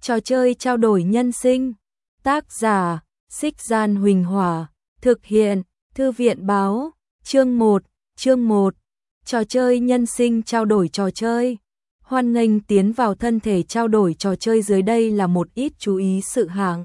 Trò chơi trao đổi nhân sinh. Tác giả: Xích Gian Huỳnh Hỏa. Thực hiện: Thư viện báo. Chương 1. Chương 1. Trò chơi nhân sinh trao đổi trò chơi. Hoan nghênh tiến vào thân thể trao đổi trò chơi. Dưới đây là một ít chú ý sự hạng.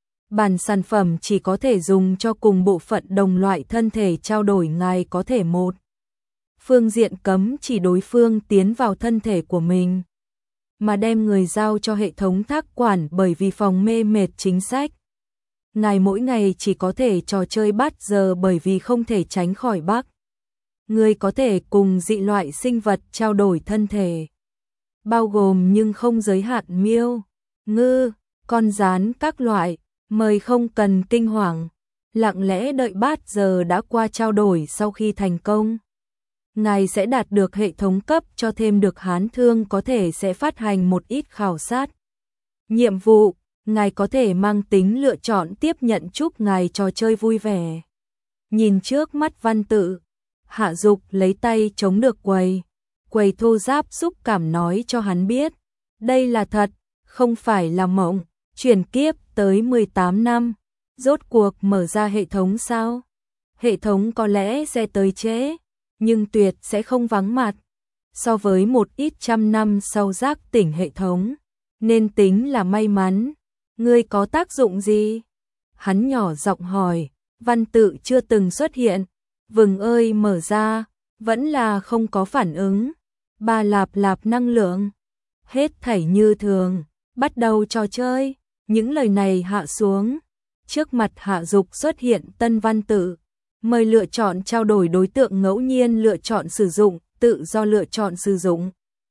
Bản sản phẩm chỉ có thể dùng cho cùng bộ phận đồng loại thân thể trao đổi. Ngài có thể một phương diện cấm chỉ đối phương tiến vào thân thể của mình, mà đem người giao cho hệ thống thác quản bởi vì phòng mê mệt chính sách. Ngài mỗi ngày chỉ có thể trò chơi bắt giờ bởi vì không thể tránh khỏi bắt. Người có thể cùng dị loại sinh vật trao đổi thân thể, bao gồm nhưng không giới hạn miêu, ngư, con gián các loại. Mời không cần kinh hoàng, lặng lẽ đợi bát giờ đã qua trao đổi. Sau khi thành công, ngài sẽ đạt được hệ thống cấp cho thêm được hán thương, có thể sẽ phát hành một ít khảo sát nhiệm vụ. Ngài có thể mang tính lựa chọn tiếp nhận. Chúc ngài trò chơi vui vẻ. Nhìn trước mắt văn tự, Hạ Dục lấy tay chống được quầy thô ráp xúc cảm nói cho hắn biết, đây là thật, không phải là mộng. Chuyển kiếp tới 18 năm, rốt cuộc mở ra hệ thống sao? Hệ thống có lẽ sẽ tới trễ, nhưng tuyệt sẽ không vắng mặt. So với một ít trăm năm sau giác tỉnh hệ thống, nên tính là may mắn. Ngươi có tác dụng gì? Hắn nhỏ giọng hỏi. Văn tự chưa từng xuất hiện. Vừng ơi, mở ra, vẫn là không có phản ứng. Ba lạp năng lượng. Hết thảy như thường, bắt đầu trò chơi. Những lời này hạ xuống, trước mặt Hạ Dục xuất hiện tân văn tự. Mời lựa chọn trao đổi đối tượng ngẫu nhiên lựa chọn sử dụng, tự do lựa chọn sử dụng.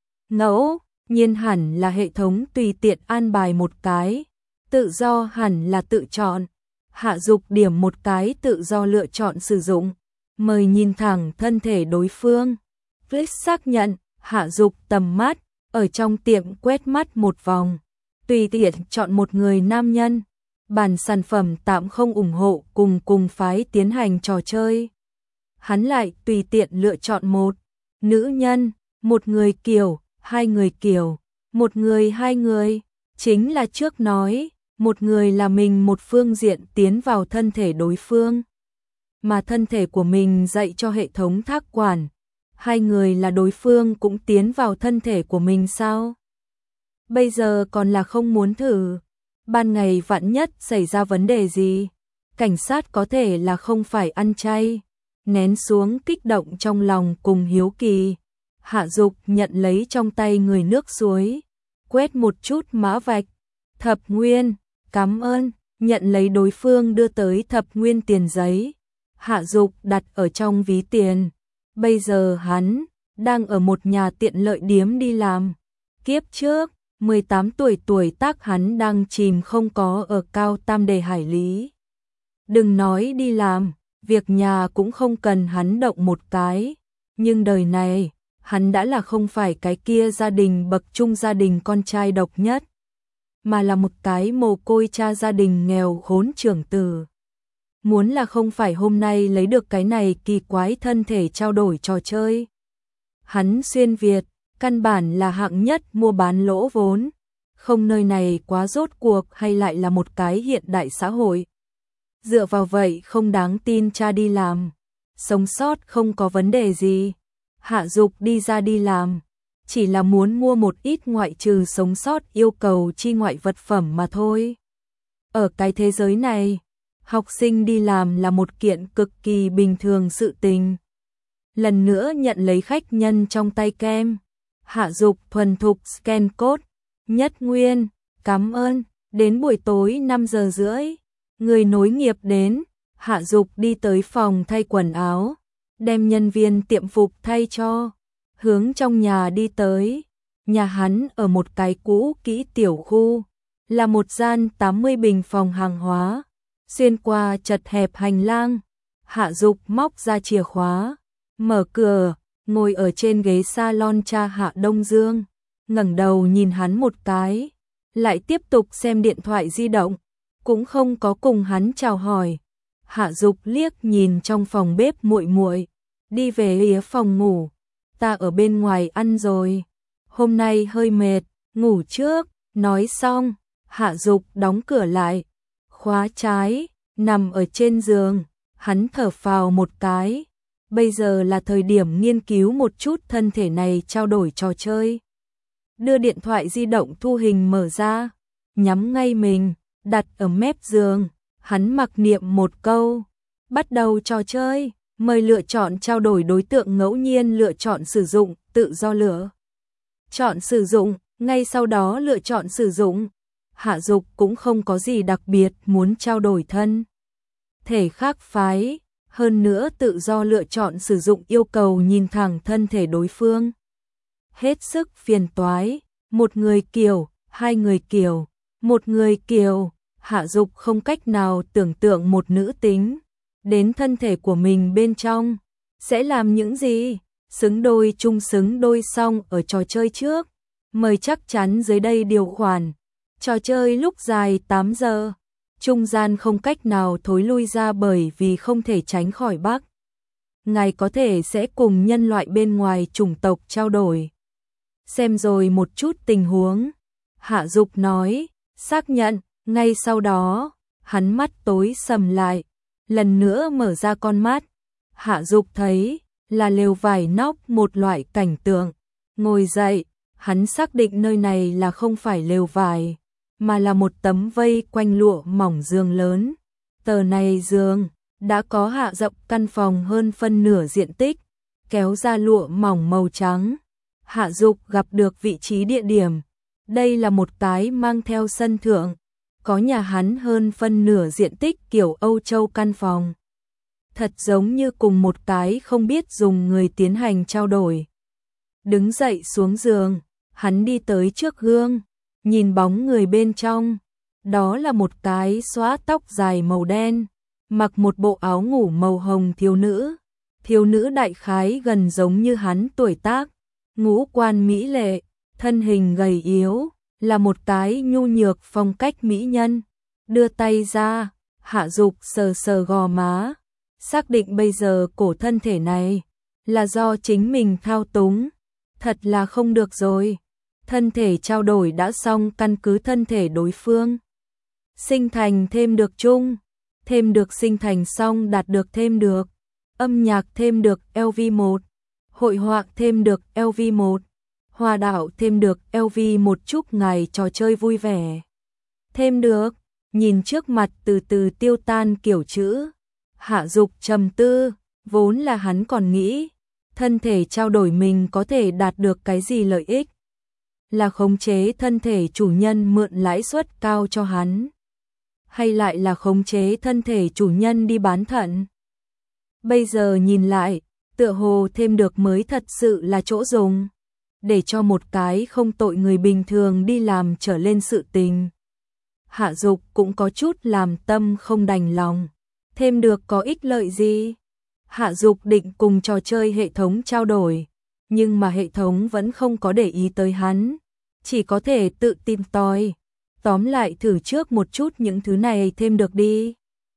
Ngẫu nhiên hẳn là hệ thống tùy tiện an bài một cái, tự do hẳn là tự chọn. Hạ Dục điểm một cái tự do lựa chọn sử dụng. Mời nhìn thẳng thân thể đối phương. Click xác nhận. Hạ Dục tầm mắt ở trong tiệm quét mắt một vòng, tùy tiện chọn một người nam nhân. Bản sản phẩm tạm không ủng hộ cùng phái tiến hành trò chơi. Hắn lại tùy tiện lựa chọn một nữ nhân, một người kiểu, hai người kiểu, một người hai người. Chính là trước nói, một người là mình một phương diện tiến vào thân thể đối phương, mà thân thể của mình dạy cho hệ thống thác quản. Hai người là đối phương cũng tiến vào thân thể của mình sao? Bây giờ còn là không muốn thử. Ban ngày vạn nhất xảy ra vấn đề gì? Cảnh sát có thể là không phải ăn chay. Nén xuống kích động trong lòng cùng hiếu kỳ, Hạ Dục nhận lấy trong tay người nước suối, quét một chút mã vạch. Thập nguyên, cảm ơn. Nhận lấy đối phương đưa tới thập nguyên tiền giấy, Hạ Dục đặt ở trong ví tiền. Bây giờ hắn đang ở một nhà tiện lợi điếm đi làm. Kiếp trước 18 tuổi tác hắn đang chìm không có ở cao tam đề hải lý. Đừng nói đi làm, việc nhà cũng không cần hắn động một cái. Nhưng đời này, hắn đã là không phải cái kia gia đình bậc trung, gia đình con trai độc nhất, mà là một cái mồ côi cha, gia đình nghèo khốn trưởng tử. Muốn là không phải hôm nay lấy được cái này kỳ quái thân thể trao đổi trò chơi. Hắn xuyên Việt, căn bản là hạng nhất mua bán lỗ vốn. Không, nơi này quá rốt cuộc hay lại là một cái hiện đại xã hội. Dựa vào vậy không đáng tin. Cha đi làm, sống sót không có vấn đề gì. Hạ Dục đi ra đi làm, chỉ là muốn mua một ít ngoại trừ sống sót yêu cầu chi ngoại vật phẩm mà thôi. Ở cái thế giới này, học sinh đi làm là một kiện cực kỳ bình thường sự tình. Lần nữa nhận lấy khách nhân trong tay kem, Hạ Dục thuần thục scan code. Nhất nguyên, cảm ơn. Đến buổi tối 5 giờ rưỡi, người nối nghiệp đến. Hạ Dục đi tới phòng thay quần áo, đem nhân viên tiệm phục thay cho, hướng trong nhà đi tới. Nhà hắn ở một cái cũ kỹ tiểu khu, là một gian 80 bình phòng hàng hóa. Xuyên qua chật hẹp hành lang, Hạ Dục móc ra chìa khóa, mở cửa, ngồi ở trên ghế salon. Cha Hạ Đông Dương ngẩng đầu nhìn hắn một cái, lại tiếp tục xem điện thoại di động, cũng không có cùng hắn chào hỏi. Hạ Dục liếc nhìn trong phòng bếp muội muội, đi về phía phòng ngủ. Ta ở bên ngoài ăn rồi, hôm nay hơi mệt, ngủ trước. Nói xong, Hạ Dục đóng cửa lại, khóa trái, nằm ở trên giường, hắn thở phào một cái. Bây giờ là thời điểm nghiên cứu một chút thân thể này trao đổi trò chơi. Đưa điện thoại di động thu hình mở ra, nhắm ngay mình, đặt ở mép giường, hắn mặc niệm một câu, bắt đầu trò chơi, mời lựa chọn trao đổi đối tượng ngẫu nhiên lựa chọn sử dụng, tự do lựa chọn sử dụng, ngay sau đó lựa chọn sử dụng. Hạ Dục cũng không có gì đặc biệt muốn trao đổi thân thể khác phái, hơn nữa tự do lựa chọn sử dụng yêu cầu nhìn thẳng thân thể đối phương. Hết sức phiền toái, một người kiểu, hai người kiểu, một người kiểu, Hạ Dục không cách nào tưởng tượng một nữ tính đến thân thể của mình bên trong sẽ làm những gì, xứng đôi chung xứng đôi xong ở trò chơi trước, mời chắc chắn dưới đây điều khoản. Trò chơi lúc dài 8 giờ, trung gian không cách nào thối lui ra bởi vì không thể tránh khỏi Bắc. Ngài có thể sẽ cùng nhân loại bên ngoài chủng tộc trao đổi. Xem rồi một chút tình huống. Hạ Dục nói, xác nhận, ngay sau đó, hắn mắt tối sầm lại, lần nữa mở ra con mắt. Hạ Dục thấy là lều vải nóc một loại cảnh tượng. Ngồi dậy, hắn xác định nơi này là không phải lều vải, mà là một tấm vây quanh lụa mỏng giường lớn. Tờ này giường đã có hạ rộng căn phòng hơn phân nửa diện tích, kéo ra lụa mỏng màu trắng. Hạ Dục gặp được vị trí địa điểm. Đây là một cái mang theo sân thượng, có nhà hắn hơn phân nửa diện tích kiểu Âu Châu căn phòng. Thật giống như cùng một cái không biết dùng người tiến hành trao đổi. Đứng dậy xuống giường, hắn đi tới trước gương, nhìn bóng người bên trong. Đó là một cái xõa tóc dài màu đen, mặc một bộ áo ngủ màu hồng thiếu nữ. Thiếu nữ đại khái gần giống như hắn tuổi tác, ngũ quan mỹ lệ, thân hình gầy yếu, là một cái nhu nhược phong cách mỹ nhân. Đưa tay ra, Hạ Dục sờ sờ gò má, xác định bây giờ cổ thân thể này là do chính mình thao túng. Thật là không được rồi. Thân thể trao đổi đã xong, căn cứ thân thể đối phương sinh thành thêm được chung, thêm được sinh thành xong đạt được thêm được, âm nhạc thêm được LV1, hội họa thêm được LV1, hòa đạo thêm được LV1, chúc ngài trò chơi vui vẻ. Thêm được, nhìn trước mặt từ từ tiêu tan kiểu chữ. Hạ Dục trầm tư, vốn là hắn còn nghĩ thân thể trao đổi mình có thể đạt được cái gì lợi ích, là khống chế thân thể chủ nhân mượn lãi suất cao cho hắn, hay lại là khống chế thân thể chủ nhân đi bán thận. Bây giờ nhìn lại, tựa hồ thêm được mới thật sự là chỗ dùng, để cho một cái không tội người bình thường đi làm trở lên sự tình. Hạ Dục cũng có chút làm tâm không đành lòng. Thêm được có ích lợi gì? Hạ Dục định cùng trò chơi hệ thống trao đổi, nhưng mà hệ thống vẫn không có để ý tới hắn, chỉ có thể tự tìm tòi. Tóm lại thử trước một chút những thứ này thêm được đi.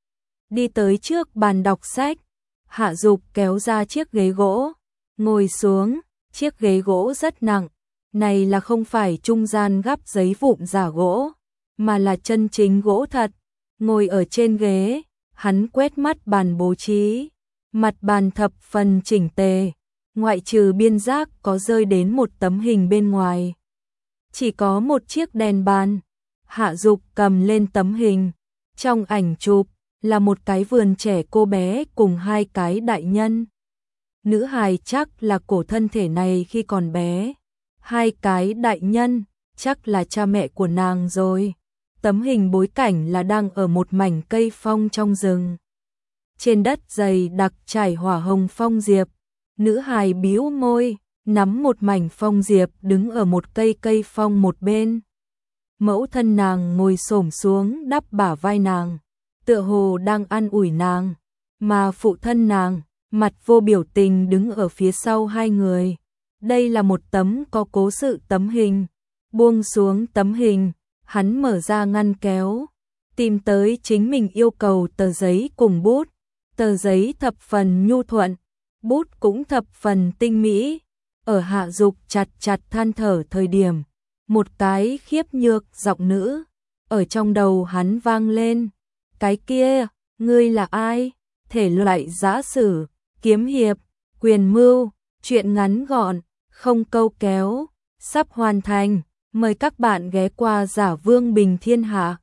Đi tới trước bàn đọc sách, Hạ Dục kéo ra chiếc ghế gỗ, ngồi xuống. Chiếc ghế gỗ rất nặng, này là không phải trung gian gắp giấy vụn giả gỗ, mà là chân chính gỗ thật. Ngồi ở trên ghế, hắn quét mắt bàn bố trí, mặt bàn thập phần chỉnh tề, ngoại trừ biên giác có rơi đến một tấm hình bên ngoài. Chỉ có một chiếc đèn bàn. Hạ Dục cầm lên tấm hình, trong ảnh chụp là một cái vườn trẻ cô bé cùng hai cái đại nhân. Nữ hài chắc là cổ thân thể này khi còn bé, hai cái đại nhân chắc là cha mẹ của nàng rồi. Tấm hình bối cảnh là đang ở một mảnh cây phong trong rừng. Trên đất dày đặc trải hỏa hồng phong diệp, nữ hài bĩu môi, nắm một mảnh phong diệp đứng ở một cây phong một bên. Mẫu thân nàng ngồi xổm xuống đắp bả vai nàng, tựa hồ đang an ủi nàng, mà phụ thân nàng mặt vô biểu tình đứng ở phía sau hai người. Đây là một tấm có cố sự tấm hình. Buông xuống tấm hình, hắn mở ra ngăn kéo, tìm tới chính mình yêu cầu tờ giấy cùng bút. Tờ giấy thập phần nhu thuận, bút cũng thập phần tinh mỹ. Ở Hạ Dục chặt than thở thời điểm, một cái khiếp nhược giọng nữ ở trong đầu hắn vang lên. Cái kia, ngươi là ai? Thể loại giã sử, kiếm hiệp, quyền mưu, truyện ngắn gọn, không câu kéo, sắp hoàn thành. Mời các bạn ghé qua Giả Vương Bình Thiên Hạ.